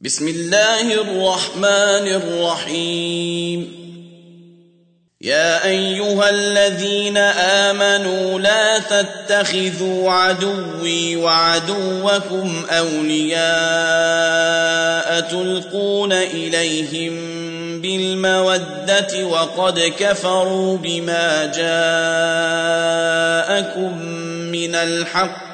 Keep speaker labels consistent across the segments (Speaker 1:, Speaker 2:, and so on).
Speaker 1: بسم الله الرحمن الرحيم. يا أيها الذين آمنوا لا تتخذوا عدوي وعدوكم أولياء تلقون إليهم بالمودة وقد كفروا بما جاءكم من الحق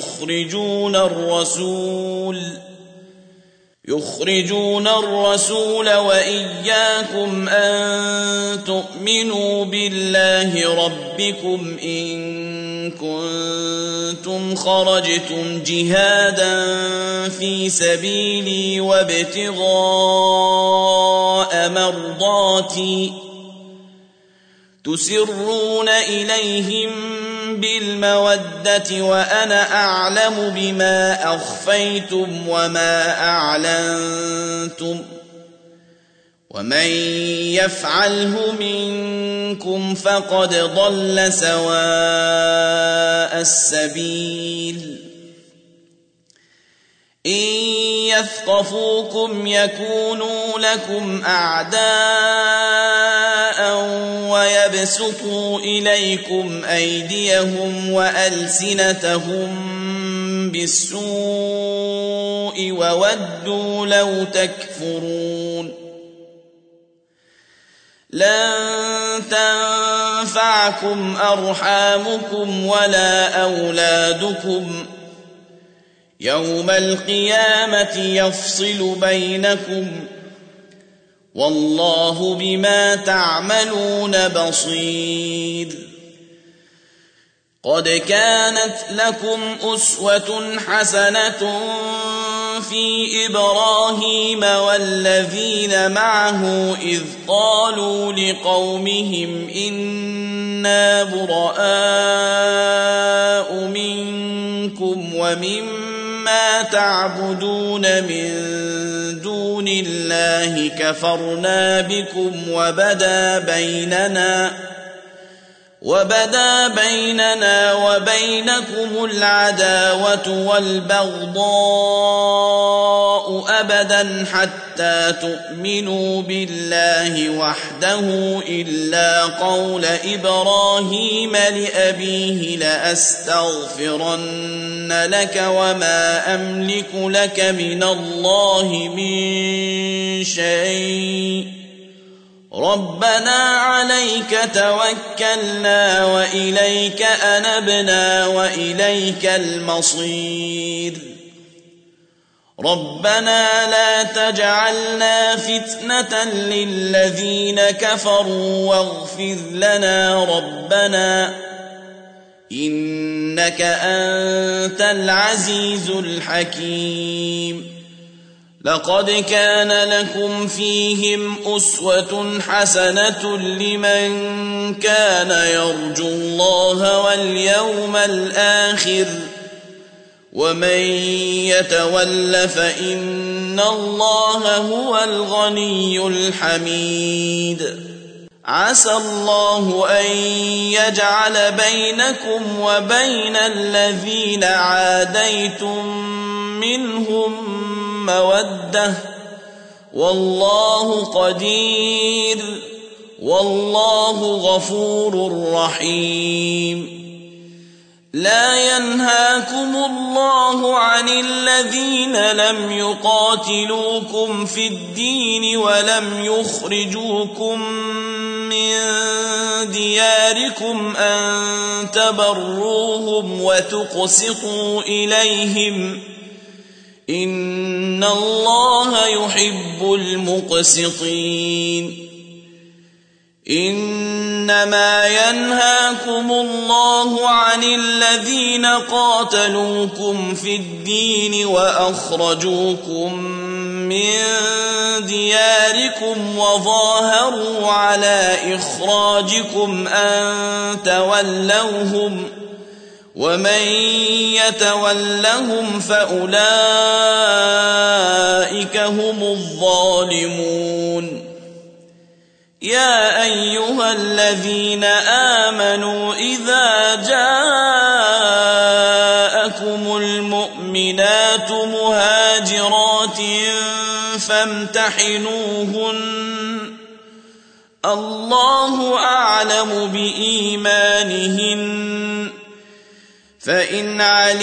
Speaker 1: يخرجون الرسول وإياكم أن تؤمنوا بالله ربكم إن كنتم خرجتم جهادا في سبيلي وابتغاء مرضاتي تسرون إليهم بالمودة وأنا أعلم بما أخفيتم وما أعلنتم ومن يفعله منكم فقد ضل سواء السبيل. إن يثقفوكم يكونوا لكم أعداء ويبسطوا إليكم أيديهم وألسنتهم بالسوء وودوا لو تكفرون. لن تنفعكم أرحامكم ولا أولادكم يوم القيامة يفصل بينكم والله بما تعملون بصير. قد كانت لكم أسوة حسنة في إبراهيم والذين معه إذ قالوا لقومهم إنا براء منكم ومما تعبدون من دون الله كفرنا بكم وبدا بيننا وبينكم العداوة والبغضاء أبدا حتى تؤمنوا بالله وحده إلا قول إبراهيم لأبيه لأستغفرن لك وما أملك لك من الله من شيء ربنا عليك توكلنا وإليك أنبنا وإليك المصير. ربنا لا تجعلنا فتنة للذين كفروا واغفر لنا ربنا إنك أنت العزيز الحكيم. لقد كان لكم فيهم أسوة حسنة لمن كان يرجو الله واليوم الآخر ومن يتول فإن الله هو الغني الحميد. عسى الله أن يجعل بينكم وبين الذين عاديتم منهم مودة والله قدير والله غفور رحيم. لا ينهاكم الله عن الذين لم يقاتلوكم في الدين ولم يخرجوكم من دياركم أن تبروهم وتقسطوا إليهم إن الله يحب المقسطين. إنما ينهاكم الله عن الذين قاتلوكم في الدين وأخرجوكم من دياركم وظاهروا على إخراجكم أن تولوهم ومن يتولهم فأولئك هم الظالمون. يا أيها الذين آمنوا إذا جاءكم المؤمنون المؤمنات مهاجرات فامتحنوهن الله أعلم بإيمانهن فإن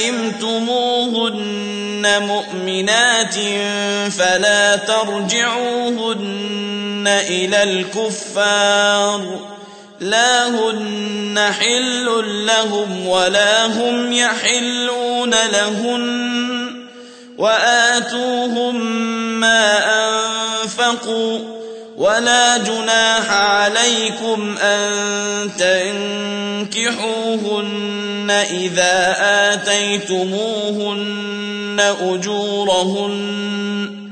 Speaker 1: علمتموهن مؤمنات فلا ترجعوهن إلى الكفار لا هن حل لهم ولا هم يحلون لهن وآتوهم ما أنفقوا ولا جناح عليكم أن تنكحوهن إذا آتيتموهن أجورهن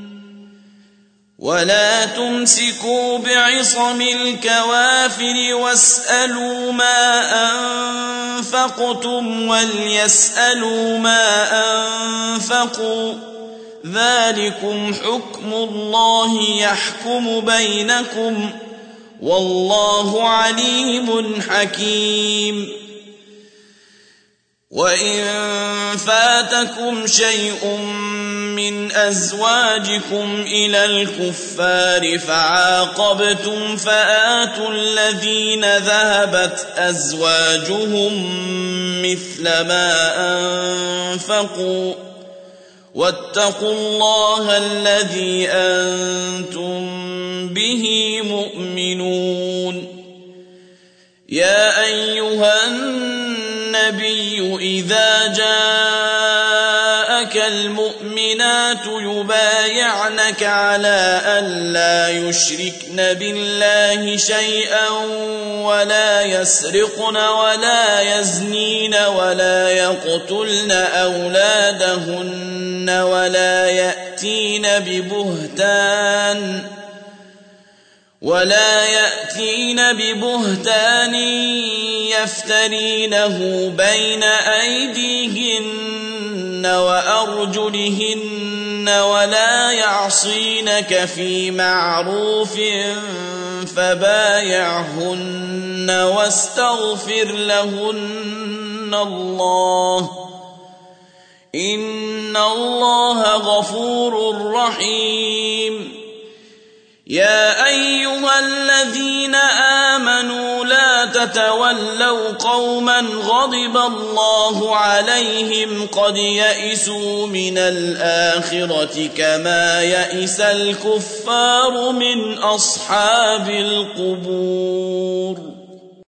Speaker 1: ولا تمسكوا بعصم الكوافر واسألوا ما أنفقتم وليسألوا ما أنفقوا ذلكم حكم الله يحكم بينكم والله عليم حكيم وإن فاتكم شيء من أزواجكم إلى الكفار فعاقبتم فآتوا الذين ذهبت أزواجهم مثل ما أنفقوا واتقوا الله الذي أنتم به مؤمنون يا أيها النبي إذا جاءك المؤمنات يبايعنك على أن لا يشركن بالله شيئا ولا يسرقن ولا يزنين ولا يقتلن أولادهن ولا يأتين ببهتان يفترينه بين أيديهن وأرجلهن ولا يعصينك في معروف فبايعهن واستغفر لهن الله إن الله غفور رحيم يا أيها الذين آمنوا لا تتولوا قوما غضب الله عليهم قد يئسوا من الآخرة كما يئس الكفار من أصحاب القبور